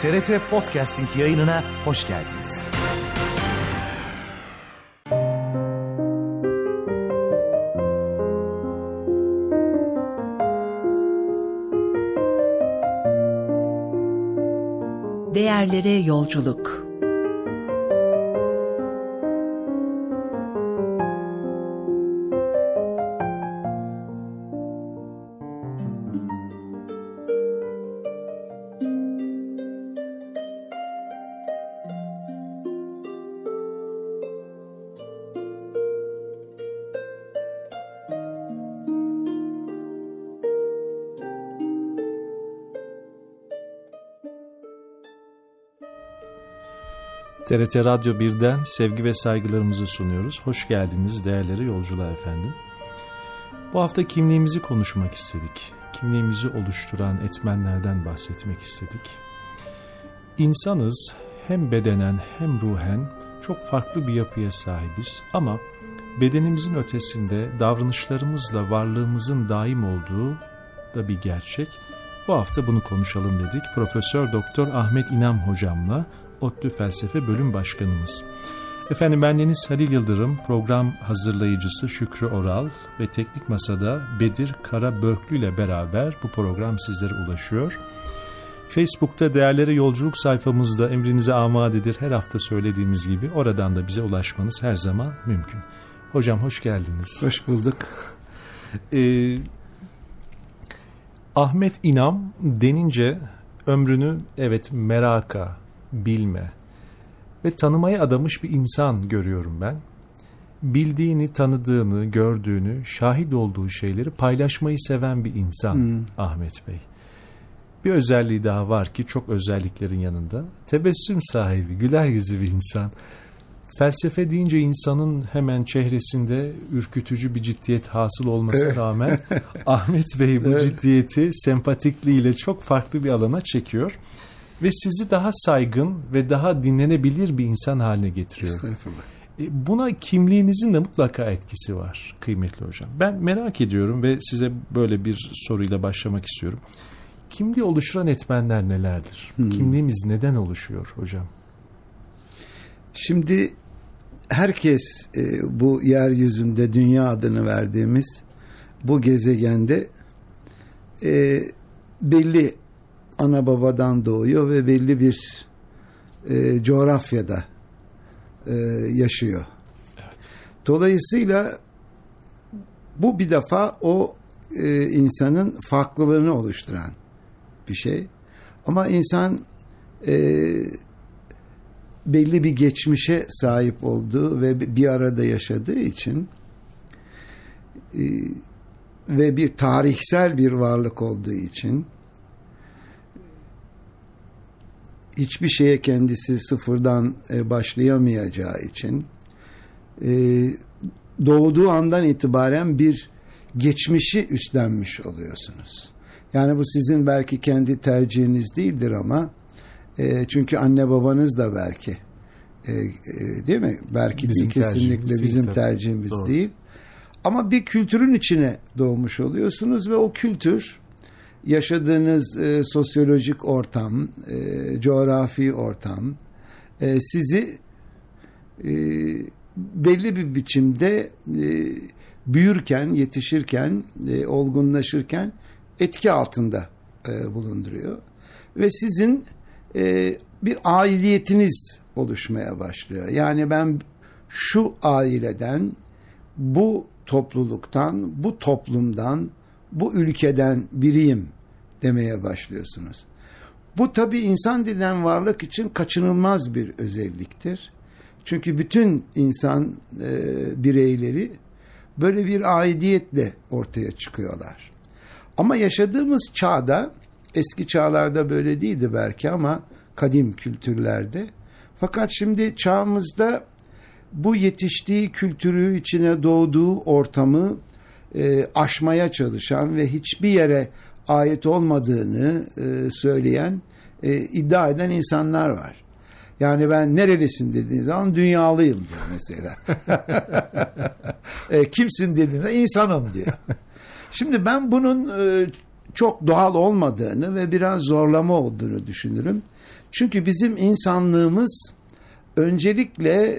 TRT Podcasting yayınına hoş geldiniz. Değerlere yolculuk. TRT Radyo 1'den sevgi ve saygılarımızı sunuyoruz. Hoş geldiniz değerleri yolculuğa efendim. Bu hafta kimliğimizi konuşmak istedik. Kimliğimizi oluşturan etmenlerden bahsetmek istedik. İnsanız, hem bedenen hem ruhen çok farklı bir yapıya sahibiz ama bedenimizin ötesinde davranışlarımızla varlığımızın daim olduğu da bir gerçek. Bu hafta bunu konuşalım dedik. Profesör Doktor Ahmet İnam hocamla, ODTÜ Felsefe Bölüm Başkanımız. Efendim ben Deniz Halil Yıldırım, program hazırlayıcısı Şükrü Oral ve Teknik Masa'da Bedir Karabörklü ile beraber bu program sizlere ulaşıyor. Facebook'ta Değerlere Yolculuk sayfamızda emrinize amadedir. Her hafta söylediğimiz gibi oradan da bize ulaşmanız her zaman mümkün. Hocam hoş geldiniz. Hoş bulduk. Ahmet İnam denince ömrünü meraka, bilme ve tanımaya adamış bir insan görüyorum ben. Bildiğini, tanıdığını, gördüğünü, şahit olduğu şeyleri paylaşmayı seven bir insan Ahmet Bey. Bir özelliği daha var ki çok özelliklerin yanında. Tebessüm sahibi, güler yüzlü bir insan. Felsefe deyince insanın hemen çehresinde ürkütücü bir ciddiyet hasıl olmasına rağmen Ahmet Bey bu ciddiyeti sempatikliğiyle çok farklı bir alana çekiyor. Ve sizi daha saygın ve daha dinlenebilir bir insan haline getiriyor. Estağfurullah. Buna kimliğinizin de mutlaka etkisi var kıymetli hocam. Ben merak ediyorum ve size böyle bir soruyla başlamak istiyorum. Kimliği oluşturan etmenler nelerdir? Kimliğimiz neden oluşuyor hocam? Şimdi herkes bu yeryüzünde dünya adını verdiğimiz bu gezegende belli ana babadan doğuyor ve belli bir coğrafyada yaşıyor. Evet. Dolayısıyla bu bir defa o insanın farklılığını oluşturan bir şey. Ama insan belli bir geçmişe sahip olduğu ve bir arada yaşadığı için ve bir tarihsel bir varlık olduğu için hiçbir şeye kendisi sıfırdan başlayamayacağı için doğduğu andan itibaren bir geçmişi üstlenmiş oluyorsunuz. Yani bu sizin belki kendi tercihiniz değildir ama çünkü anne babanız da belki değil mi? Belki bizim kesinlikle bizim tercihimiz Doğru. değil. Ama bir kültürün içine doğmuş oluyorsunuz ve o kültür yaşadığınız sosyolojik ortam, coğrafi ortam sizi belli bir biçimde büyürken, yetişirken, olgunlaşırken etki altında bulunduruyor. Ve sizin bir aidiyetiniz oluşmaya başlıyor. Yani ben şu aileden, bu topluluktan, bu toplumdan, bu ülkeden biriyim demeye başlıyorsunuz. Bu tabii insan denilen varlık için kaçınılmaz bir özelliktir. Çünkü bütün insan bireyleri böyle bir aidiyetle ortaya çıkıyorlar. Ama yaşadığımız çağda, eski çağlarda böyle değildi belki ama kadim kültürlerde. Fakat şimdi çağımızda bu yetiştiği kültürü, içine doğduğu ortamı aşmaya çalışan ve hiçbir yere ait olmadığını söyleyen, iddia eden insanlar var. Yani ben nerelisin dediğiniz zaman dünyalıyım diyor mesela. Kimsin dediğimde insanım diyor. Şimdi ben bunun çok doğal olmadığını ve biraz zorlama olduğunu düşünürüm. Çünkü bizim insanlığımız öncelikle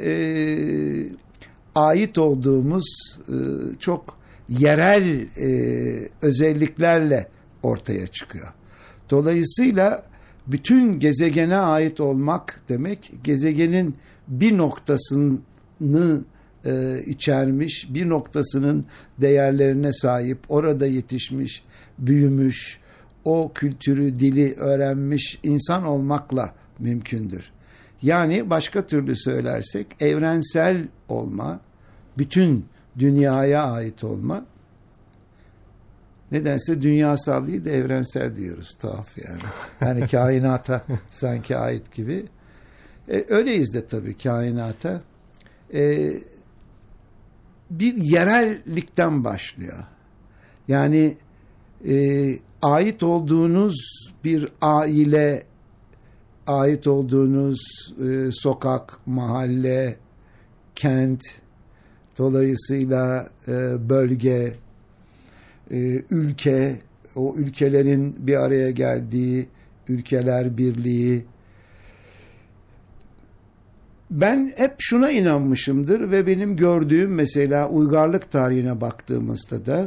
ait olduğumuz çok yerel özelliklerle ortaya çıkıyor. Dolayısıyla bütün gezegene ait olmak demek, gezegenin bir noktasını içermiş, bir noktasının değerlerine sahip, orada yetişmiş, büyümüş, o kültürü, dili öğrenmiş insan olmakla mümkündür. Yani başka türlü söylersek evrensel olma, bütün dünyaya ait olma, nedense dünyasal değil de evrensel diyoruz, tuhaf yani. Yani kainata sanki ait gibi. Öyleyiz de tabii kainata. Bir yerellikten başlıyor. Yani ait olduğunuz bir aile, ait olduğunuz sokak, mahalle, kent, dolayısıyla bölge, ülke, o ülkelerin bir araya geldiği ülkeler birliği. Ben hep şuna inanmışımdır ve benim gördüğüm mesela uygarlık tarihine baktığımızda da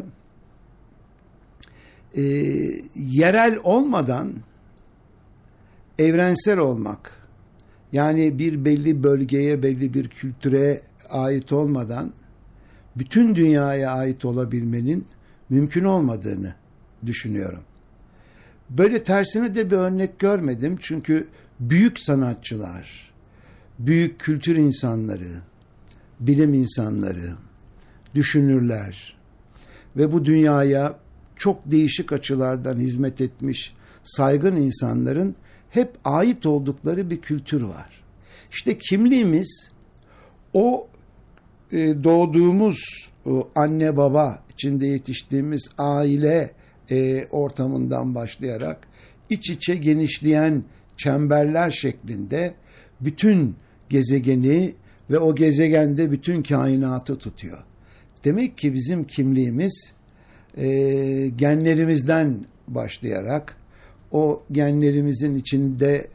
yerel olmadan evrensel olmak, yani bir belli bölgeye, belli bir kültüre ait olmadan bütün dünyaya ait olabilmenin mümkün olmadığını düşünüyorum. Böyle tersine de bir örnek görmedim. Çünkü büyük sanatçılar, büyük kültür insanları, bilim insanları, düşünürler ve bu dünyaya çok değişik açılardan hizmet etmiş saygın insanların hep ait oldukları bir kültür var. İşte kimliğimiz o doğduğumuz anne baba içinde yetiştiğimiz aile ortamından başlayarak iç içe genişleyen çemberler şeklinde bütün gezegeni ve o gezegende bütün kainatı tutuyor. Demek ki bizim kimliğimiz genlerimizden başlayarak o genlerimizin içinde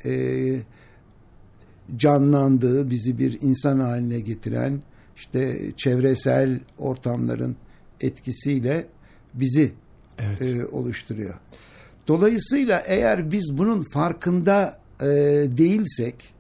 canlandığı, bizi bir insan haline getiren işte çevresel ortamların etkisiyle bizi oluşturuyor. Dolayısıyla eğer biz bunun farkında değilsek,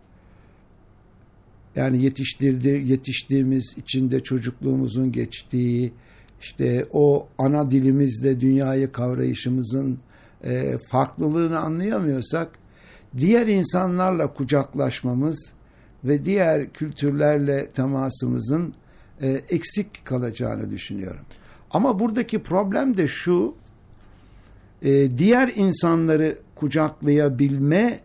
yani yetiştiğimiz, içinde çocukluğumuzun geçtiği, işte o ana dilimizle dünyayı kavrayışımızın farklılığını anlayamıyorsak, diğer insanlarla kucaklaşmamız ve diğer kültürlerle temasımızın eksik kalacağını düşünüyorum. Ama buradaki problem de şu, diğer insanları kucaklayabilme,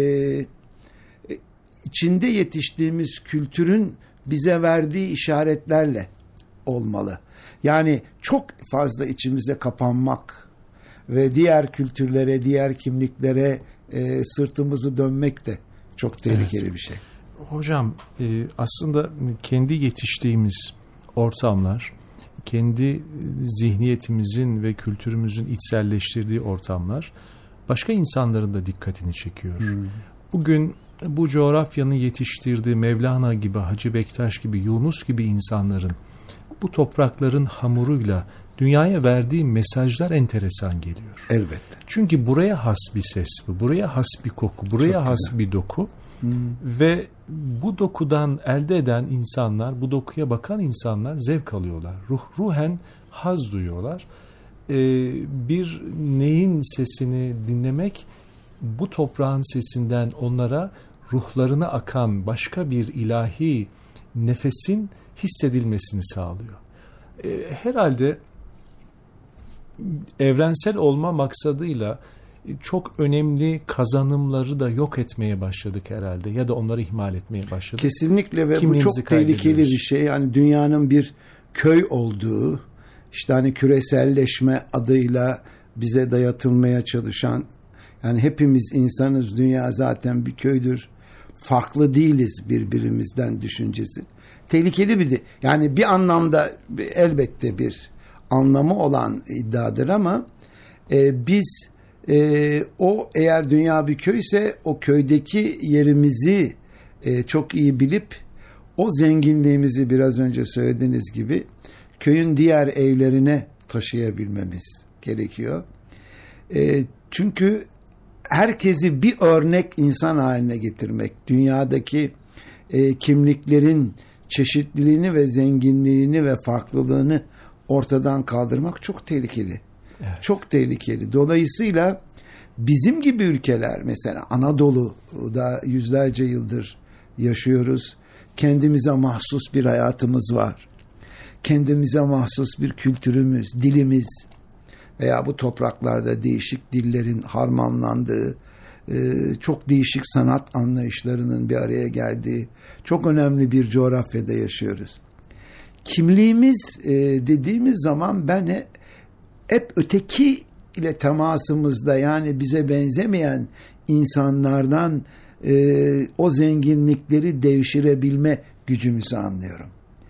içinde yetiştiğimiz kültürün bize verdiği işaretlerle olmalı. Yani çok fazla içimize kapanmak ve diğer kültürlere, diğer kimliklere sırtımızı dönmek de çok tehlikeli bir şey. Hocam aslında kendi yetiştiğimiz ortamlar, kendi zihniyetimizin ve kültürümüzün içselleştirdiği ortamlar başka insanların da dikkatini çekiyor. Bugün bu coğrafyanın yetiştirdiği Mevlana gibi, Hacı Bektaş gibi, Yunus gibi insanların bu toprakların hamuruyla dünyaya verdiği mesajlar enteresan geliyor. Elbette. Çünkü buraya has bir ses bu, buraya has bir koku, buraya has bir doku. Ve bu dokudan elde eden insanlar, bu dokuya bakan insanlar zevk alıyorlar. Ruhen haz duyuyorlar. Bir neyin sesini dinlemek, bu toprağın sesinden onlara ruhlarına akan başka bir ilahi nefesin hissedilmesini sağlıyor. Herhalde evrensel olma maksadıyla çok önemli kazanımları da yok etmeye başladık herhalde, ya da onları ihmal etmeye başladık. Kesinlikle ve bu çok tehlikeli bir şey. Yani dünyanın bir köy olduğu, işte hani küreselleşme adıyla bize dayatılmaya çalışan, yani hepimiz insanız, dünya zaten bir köydür, farklı değiliz birbirimizden düşüncesi. Tehlikeli bir de, yani bir anlamda elbette bir anlamı olan iddiadır ama Biz o eğer dünya bir köyse o köydeki yerimizi çok iyi bilip o zenginliğimizi biraz önce söylediğiniz gibi köyün diğer evlerine taşıyabilmemiz gerekiyor. Çünkü herkesi bir örnek insan haline getirmek, dünyadaki kimliklerin çeşitliliğini ve zenginliğini ve farklılığını ortadan kaldırmak çok tehlikeli. Evet. Çok tehlikeli. Dolayısıyla bizim gibi ülkeler, mesela Anadolu'da yüzlerce yıldır yaşıyoruz. Kendimize mahsus bir hayatımız var. Kendimize mahsus bir kültürümüz, dilimiz veya bu topraklarda değişik dillerin harmanlandığı, çok değişik sanat anlayışlarının bir araya geldiği çok önemli bir coğrafyada yaşıyoruz. Kimliğimiz dediğimiz zaman ben hep öteki ile temasımızda, yani bize benzemeyen insanlardan o zenginlikleri devşirebilme gücümüzü anlıyorum.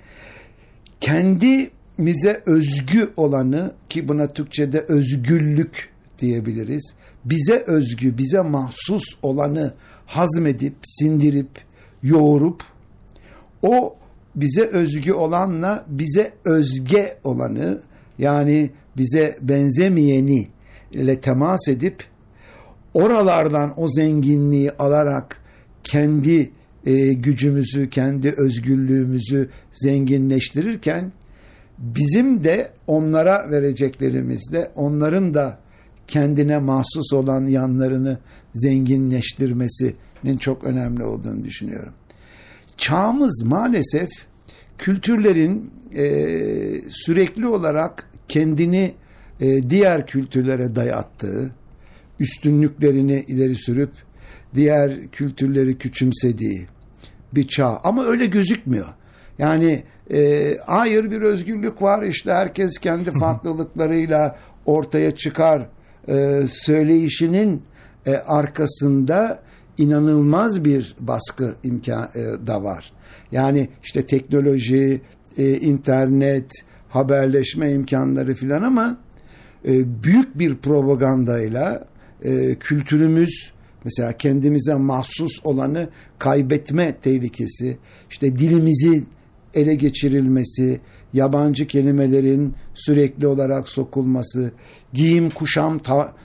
Kendimize özgü olanı, ki buna Türkçe'de özgürlük diyebiliriz, bize özgü, bize mahsus olanı hazmedip, sindirip, yoğurup, o bize özgü olanla bize özge olanı, yani bize benzemeyeni ile temas edip oralardan o zenginliği alarak kendi gücümüzü, kendi özgürlüğümüzü zenginleştirirken bizim de onlara vereceklerimizle onların da kendine mahsus olan yanlarını zenginleştirmesinin çok önemli olduğunu düşünüyorum. Çağımız maalesef kültürlerin sürekli olarak kendini diğer kültürlere dayattığı, üstünlüklerini ileri sürüp diğer kültürleri küçümsediği bir çağ. Ama öyle gözükmüyor. Yani hayır, bir özgürlük var, işte herkes kendi farklılıklarıyla ortaya çıkar söyleyişinin arkasında inanılmaz bir baskı da var. Yani işte teknoloji, internet, haberleşme imkanları filan, ama büyük bir propagandayla kültürümüz, mesela kendimize mahsus olanı kaybetme tehlikesi, işte dilimizin ele geçirilmesi, yabancı kelimelerin sürekli olarak sokulması, giyim kuşam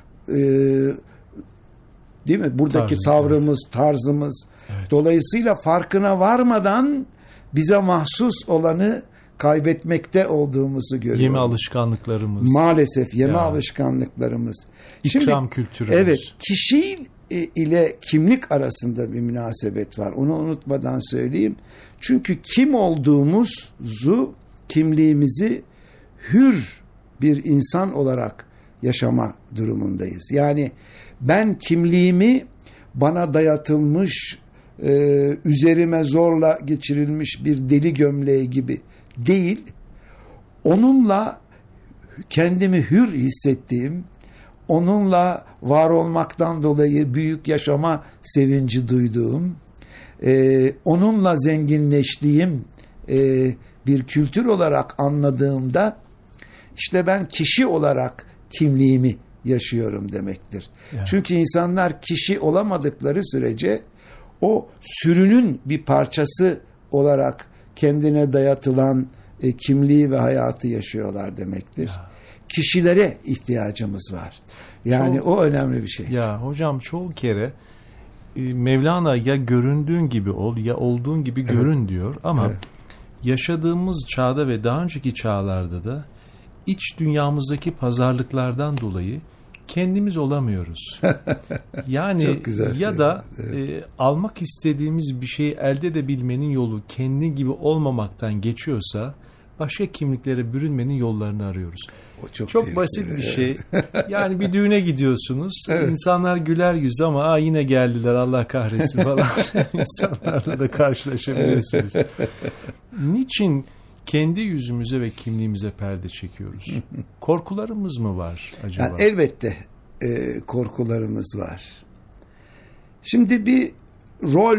değil mi? Buradaki tavrımız, tarzımız. Evet. Dolayısıyla farkına varmadan bize mahsus olanı kaybetmekte olduğumuzu görüyoruz. Yeme alışkanlıklarımız. Maalesef yeme alışkanlıklarımız. İkram kültürümüz. Evet, kişi ile kimlik arasında bir münasebet var. Onu unutmadan söyleyeyim. Çünkü kim olduğumuzu, kimliğimizi hür bir insan olarak yaşama durumundayız. Yani ben kimliğimi bana dayatılmış, üzerime zorla geçirilmiş bir deli gömleği gibi değil, onunla kendimi hür hissettiğim, onunla var olmaktan dolayı büyük yaşama sevinci duyduğum, onunla zenginleştiğim bir kültür olarak anladığımda, işte ben kişi olarak kimliğimi yaşıyorum demektir. Yani. Çünkü insanlar kişi olamadıkları sürece o sürünün bir parçası olarak kendine dayatılan kimliği ve hayatı yaşıyorlar demektir. Ya. Kişilere ihtiyacımız var. Yani o önemli bir şey. Ya hocam, çoğu kere Mevlana ya göründüğün gibi ol ya olduğun gibi görün diyor, ama yaşadığımız çağda ve daha önceki çağlarda da iç dünyamızdaki pazarlıklardan dolayı kendimiz olamıyoruz. Yani ya da almak istediğimiz bir şeyi elde edebilmenin yolu kendi gibi olmamaktan geçiyorsa başka kimliklere bürünmenin yollarını arıyoruz. Çok basit bir şey. Yani bir düğüne gidiyorsunuz. İnsanlar güler yüz ama yine geldiler, Allah kahretsin falan. İnsanlarla da karşılaşabilirsiniz. Niçin kendi yüzümüze ve kimliğimize perde çekiyoruz? Korkularımız mı var acaba? Yani elbette korkularımız var. Şimdi bir rol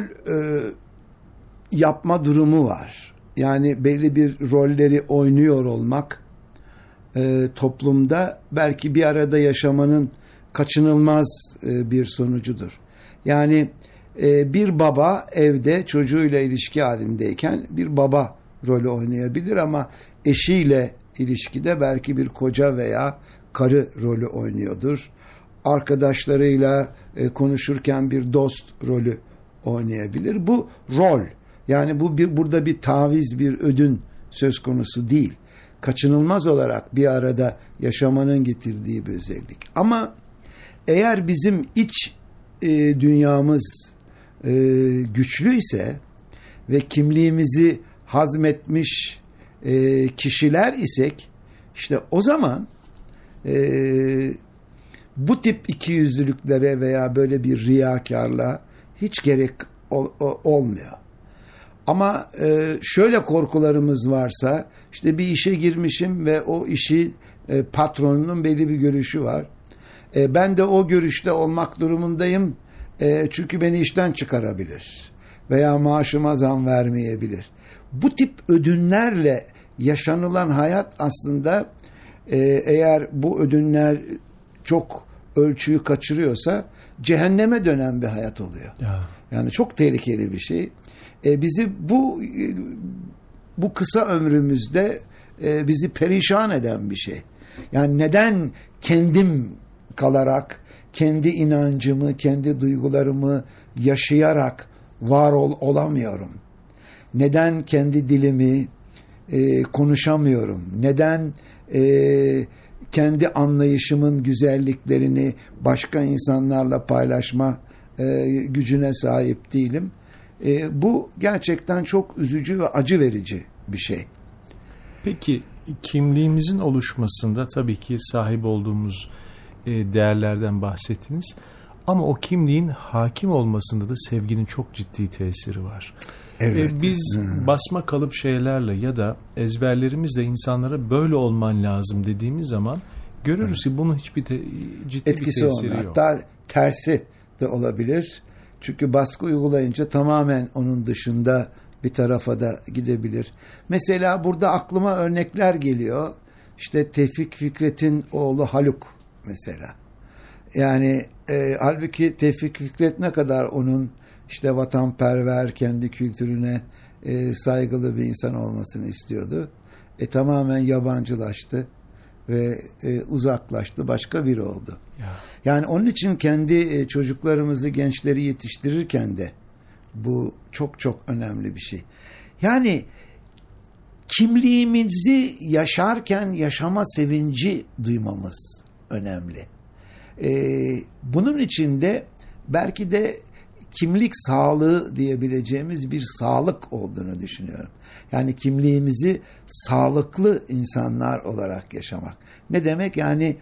yapma durumu var. Yani belli bir rolleri oynuyor olmak toplumda belki bir arada yaşamanın kaçınılmaz bir sonucudur. Yani bir baba evde çocuğuyla ilişki halindeyken bir baba rolü oynayabilir ama eşiyle ilişkide belki bir koca veya karı rolü oynuyordur. Arkadaşlarıyla konuşurken bir dost rolü oynayabilir. Bu rol. Yani burada bir taviz, bir ödün söz konusu değil. Kaçınılmaz olarak bir arada yaşamanın getirdiği bir özellik. Ama eğer bizim iç dünyamız güçlüyse ve kimliğimizi hazmetmiş kişiler isek, işte o zaman bu tip ikiyüzlülüklere veya böyle bir riyakarlığa hiç gerek olmuyor. Ama şöyle korkularımız varsa, işte bir işe girmişim ve o işi patronunun belli bir görüşü var. Ben de o görüşte olmak durumundayım. Çünkü beni işten çıkarabilir veya maaşıma zam vermeyebilir. Bu tip ödünlerle yaşanılan hayat aslında eğer bu ödünler çok ölçüyü kaçırıyorsa cehenneme dönen bir hayat oluyor. Ya. Yani çok tehlikeli bir şey. Bizi bu kısa ömrümüzde bizi perişan eden bir şey. Yani neden kendim kalarak, kendi inancımı, kendi duygularımı yaşayarak var olamıyorum? Neden kendi dilimi konuşamıyorum? Neden kendi anlayışımın güzelliklerini başka insanlarla paylaşma gücüne sahip değilim? Bu gerçekten çok üzücü ve acı verici bir şey. Peki kimliğimizin oluşmasında tabii ki sahip olduğumuz değerlerden bahsettiniz. Ama o kimliğin hakim olmasında da sevginin çok ciddi tesiri var. Evet. Biz basma kalıp şeylerle ya da ezberlerimizle insanlara böyle olman lazım dediğimiz zaman görürüz ki bunun hiçbir ciddi etkisi bir tesiri yok. Hatta tersi de olabilir. Çünkü baskı uygulayınca tamamen onun dışında bir tarafa da gidebilir. Mesela burada aklıma örnekler geliyor. İşte Tevfik Fikret'in oğlu Haluk mesela. Yani halbuki Tevfik Fikret ne kadar onun işte vatanperver, kendi kültürüne saygılı bir insan olmasını istiyordu. Tamamen yabancılaştı ve uzaklaştı, başka biri oldu. Ya. Yani onun için kendi çocuklarımızı, gençleri yetiştirirken de bu çok çok önemli bir şey. Yani kimliğimizi yaşarken yaşama sevinci duymamız önemli. Bunun için de belki de kimlik sağlığı diyebileceğimiz bir sağlık olduğunu düşünüyorum. Yani kimliğimizi sağlıklı insanlar olarak yaşamak. Ne demek? Yani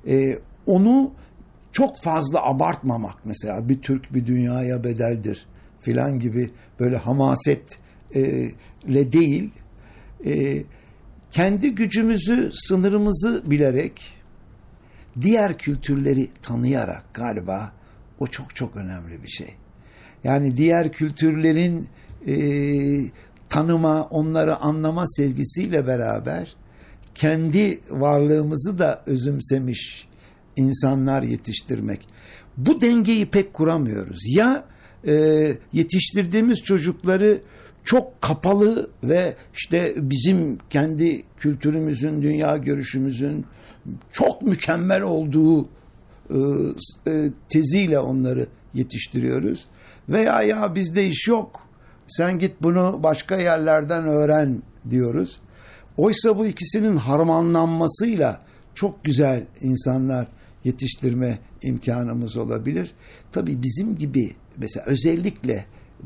onu çok fazla abartmamak. Mesela bir Türk bir dünyaya bedeldir filan gibi böyle hamasetle değil, kendi gücümüzü, sınırımızı bilerek, diğer kültürleri tanıyarak, galiba o çok çok önemli bir şey. Yani diğer kültürlerin tanıma, onları anlama sevgisiyle beraber kendi varlığımızı da özümsemiş insanlar yetiştirmek. Bu dengeyi pek kuramıyoruz. Ya yetiştirdiğimiz çocukları çok kapalı ve işte bizim kendi kültürümüzün, dünya görüşümüzün çok mükemmel olduğu teziyle onları yetiştiriyoruz. Veya ya bizde iş yok, sen git bunu başka yerlerden öğren diyoruz. Oysa bu ikisinin harmanlanmasıyla çok güzel insanlar yetiştirme imkanımız olabilir. Tabii bizim gibi mesela özellikle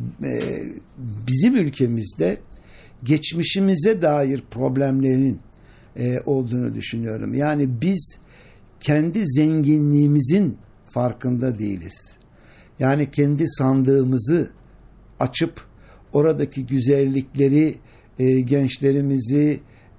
bizim ülkemizde geçmişimize dair problemlerin olduğunu düşünüyorum. Yani biz kendi zenginliğimizin farkında değiliz. Yani kendi sandığımızı açıp oradaki güzellikleri gençlerimizi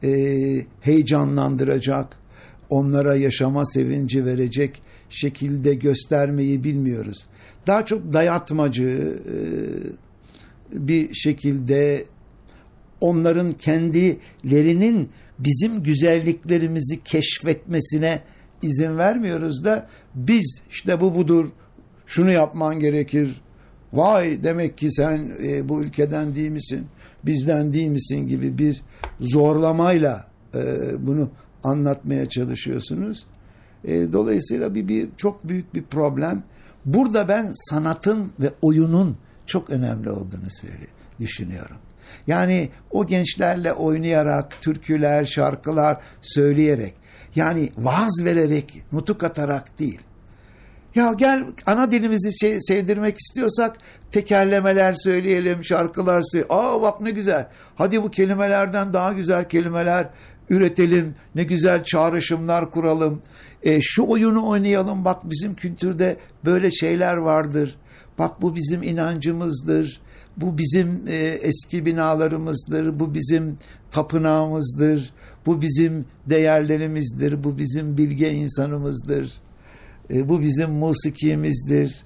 heyecanlandıracak, onlara yaşama sevinci verecek şekilde göstermeyi bilmiyoruz. Daha çok dayatmacı bir şekilde onların kendilerinin bizim güzelliklerimizi keşfetmesine izin vermiyoruz da biz işte bu budur, şunu yapman gerekir, vay demek ki sen bu ülkeden değil misin, bizden değil misin gibi bir zorlamayla bunu anlatmaya çalışıyorsunuz. Dolayısıyla bir çok büyük bir problem. Burada ben sanatın ve oyunun çok önemli olduğunu düşünüyorum. Yani o gençlerle oynayarak, türküler, şarkılar söyleyerek, yani vaaz vererek, nutuk atarak değil. Ya gel ana dilimizi sevdirmek istiyorsak tekerlemeler söyleyelim, şarkılar söyleyelim. Aa bak ne güzel. Hadi bu kelimelerden daha güzel kelimeler üretelim. Ne güzel çağrışımlar kuralım. Şu oyunu oynayalım. Bak bizim kültürde böyle şeyler vardır. Bak bu bizim inancımızdır. Bu bizim eski binalarımızdır. Bu bizim tapınağımızdır. Bu bizim değerlerimizdir. Bu bizim bilge insanımızdır. Bu bizim musikimizdir.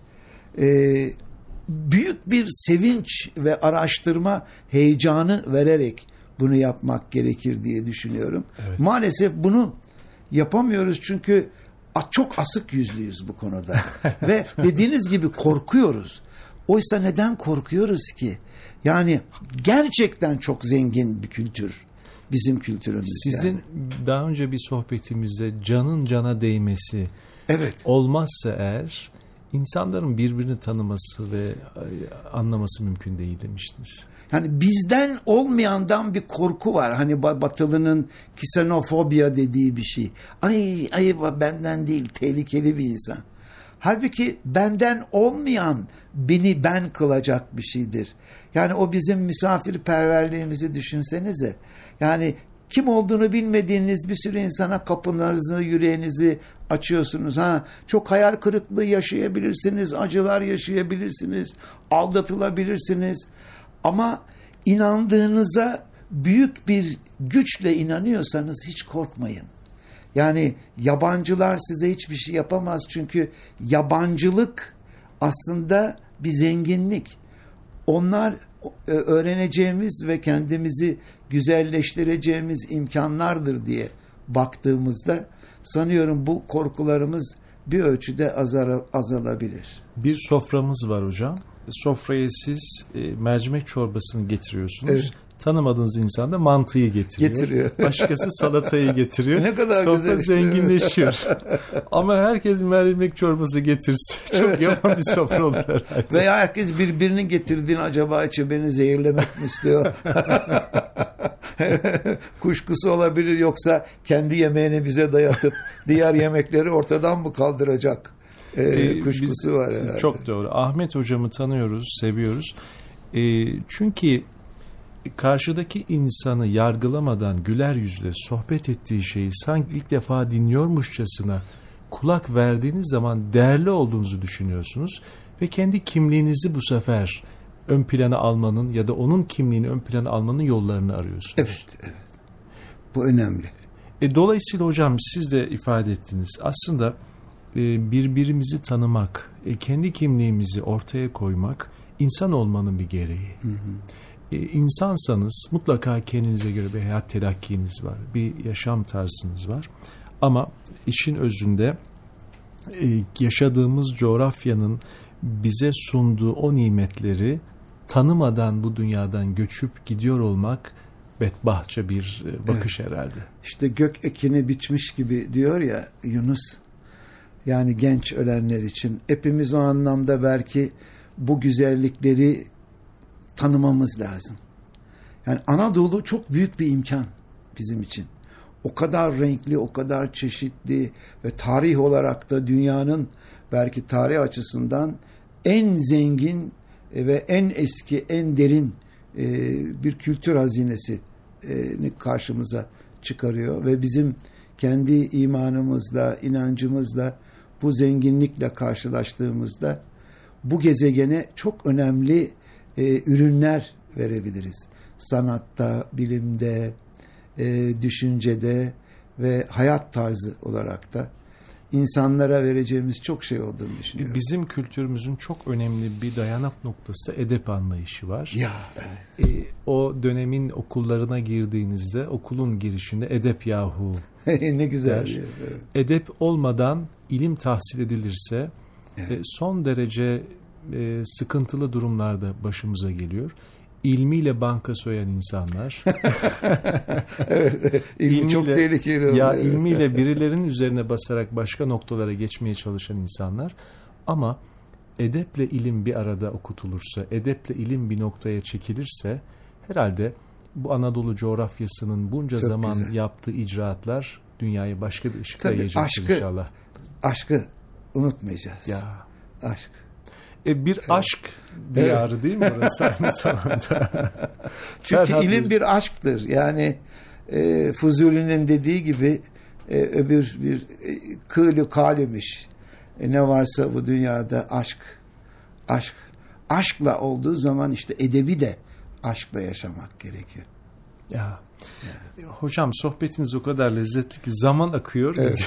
Büyük bir sevinç ve araştırma heyecanı vererek bunu yapmak gerekir diye düşünüyorum. Evet. Maalesef bunu yapamıyoruz çünkü çok asık yüzlüyüz bu konuda. Ve dediğiniz gibi korkuyoruz. Oysa neden korkuyoruz ki? Yani gerçekten çok zengin bir kültür. Bizim kültürümüz. Sizin yani daha önce bir sohbetimizde canın cana değmesi olmazsa eğer insanların birbirini tanıması ve anlaması mümkün değil demiştiniz. Yani bizden olmayandan bir korku var. Hani Batılı'nın ksenofobia dediği bir şey. Ay benden değil, tehlikeli bir insan. Halbuki benden olmayan beni ben kılacak bir şeydir. Yani o bizim misafirperverliğimizi düşünsenize. Yani kim olduğunu bilmediğiniz bir sürü insana kapınızı, yüreğinizi açıyorsunuz. Çok hayal kırıklığı yaşayabilirsiniz, acılar yaşayabilirsiniz, aldatılabilirsiniz. Ama inandığınıza büyük bir güçle inanıyorsanız hiç korkmayın. Yani yabancılar size hiçbir şey yapamaz çünkü yabancılık aslında bir zenginlik. Onlar öğreneceğimiz ve kendimizi güzelleştireceğimiz imkanlardır diye baktığımızda sanıyorum bu korkularımız bir ölçüde azalabilir. Bir soframız var hocam. Sofraya siz mercimek çorbasını getiriyorsunuz. Evet. Tanımadığınız insan da mantıyı getiriyor. Başkası salatayı getiriyor. Ne kadar sofra güzel. Zenginleşiyor. Ama herkes mercimek çorbası getirse çok yaman bir sofra olur herhalde. Veya herkes birbirinin getirdiğini acaba içi beni zehirlemek mi istiyor? Kuşkusu olabilir, yoksa kendi yemeğini bize dayatıp diğer yemekleri ortadan mı kaldıracak? Kuşkusu var herhalde. Çok doğru. Ahmet hocamı tanıyoruz, seviyoruz. Çünkü karşıdaki insanı yargılamadan güler yüzle sohbet ettiği şeyi sanki ilk defa dinliyormuşçasına kulak verdiğiniz zaman değerli olduğunuzu düşünüyorsunuz ve kendi kimliğinizi bu sefer ön plana almanın ya da onun kimliğini ön plana almanın yollarını arıyorsunuz. Evet. Bu önemli. Dolayısıyla hocam siz de ifade ettiniz. Aslında birbirimizi tanımak, kendi kimliğimizi ortaya koymak insan olmanın bir gereği. Hı hı. İnsansanız mutlaka kendinize göre bir hayat telakkiniz var, bir yaşam tarzınız var. Ama işin özünde yaşadığımız coğrafyanın bize sunduğu o nimetleri tanımadan bu dünyadan göçüp gidiyor olmak bedbahtça bir bakış herhalde. İşte gök ekini biçmiş gibi diyor ya Yunus. Yani genç ölenler için hepimiz o anlamda belki bu güzellikleri tanımamız lazım. Yani Anadolu çok büyük bir imkan bizim için. O kadar renkli, o kadar çeşitli ve tarih olarak da dünyanın belki tarih açısından en zengin ve en eski, en derin bir kültür hazinesini karşımıza çıkarıyor ve bizim kendi imanımızla, inancımızla, bu zenginlikle karşılaştığımızda bu gezegene çok önemli ürünler verebiliriz. Sanatta, bilimde, düşüncede ve hayat tarzı olarak da. insanlara vereceğimiz çok şey olduğunu düşünüyorum. Bizim kültürümüzün çok önemli bir dayanak noktası edep anlayışı var. Ya evet. O dönemin okullarına girdiğinizde okulun girişinde edep yahu. Ne güzel. Evet. Edep olmadan ilim tahsil edilirse son derece sıkıntılı durumlarda başımıza geliyor. İlmiyle banka soyan insanlar. Evet, ilmi çok tehlikeli oluyor. Ya ilmiyle birilerinin üzerine basarak başka noktalara geçmeye çalışan insanlar. Ama edeple ilim bir arada okutulursa, edeple ilim bir noktaya çekilirse herhalde bu Anadolu coğrafyasının bunca çok zaman güzel yaptığı icraatlar dünyaya başka bir ışıkla yayacak inşallah. Aşkı unutmayacağız. Ya. Aşk. Bir aşk diyarı değil mi orası aynı zamanda? Çünkü ilim bir aşktır. Yani Fuzuli'nin dediği gibi öbür bir kılü kalimiş. Ne varsa bu dünyada aşk. Aşkla olduğu zaman işte edebi de aşkla yaşamak gerekiyor. Ya. Hocam sohbetiniz o kadar lezzetli ki zaman akıyor. Evet.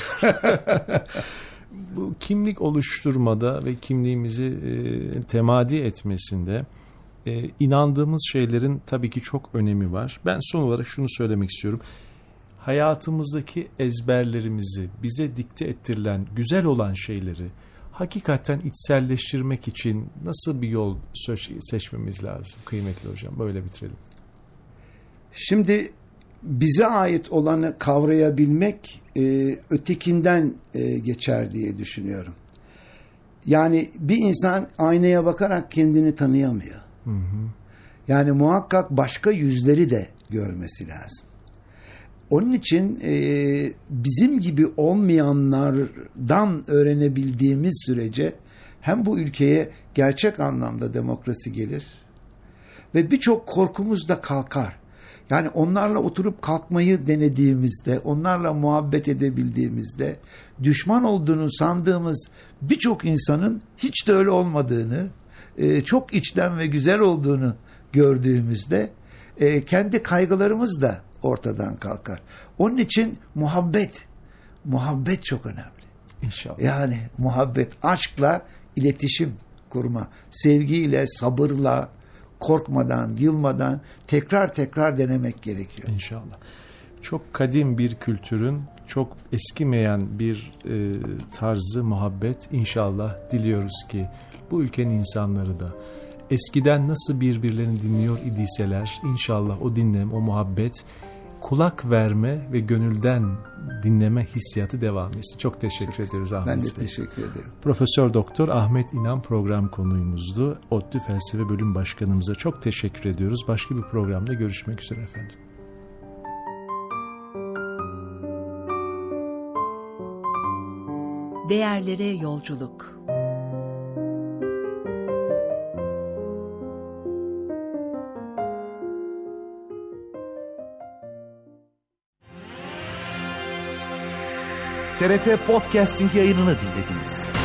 Bu kimlik oluşturmada ve kimliğimizi temadi etmesinde inandığımız şeylerin tabii ki çok önemi var. Ben son olarak şunu söylemek istiyorum. Hayatımızdaki ezberlerimizi, bize dikte ettirilen güzel olan şeyleri hakikaten içselleştirmek için nasıl bir yol seçmemiz lazım kıymetli hocam? Böyle bitirelim. Şimdi bize ait olanı kavrayabilmek ötekinden geçer diye düşünüyorum. Yani bir insan aynaya bakarak kendini tanıyamıyor. Hı hı. Yani muhakkak başka yüzleri de görmesi lazım. Onun için bizim gibi olmayanlardan öğrenebildiğimiz sürece hem bu ülkeye gerçek anlamda demokrasi gelir ve birçok korkumuz da kalkar. Yani onlarla oturup kalkmayı denediğimizde, onlarla muhabbet edebildiğimizde düşman olduğunu sandığımız birçok insanın hiç de öyle olmadığını, çok içten ve güzel olduğunu gördüğümüzde kendi kaygılarımız da ortadan kalkar. Onun için muhabbet çok önemli. İnşallah. Yani muhabbet, aşkla iletişim kurma, sevgiyle, sabırla, korkmadan, yılmadan tekrar denemek gerekiyor. İnşallah. Çok kadim bir kültürün, çok eskimeyen bir tarzı muhabbet inşallah diliyoruz ki bu ülkenin insanları da eskiden nasıl birbirlerini dinliyor idiyseler inşallah o dinleme, o muhabbet, kulak verme ve gönülden dinleme hissiyatı devam etsin. Çok teşekkür ederiz Ahmet Bey. Ben de teşekkür ederim. Profesör Doktor Ahmet İnan program konuğumuzdu. ODTÜ Felsefe Bölüm Başkanımıza çok teşekkür ediyoruz. Başka bir programda görüşmek üzere efendim. Değerlere yolculuk. TRT Podcasting yayınını dinlediniz.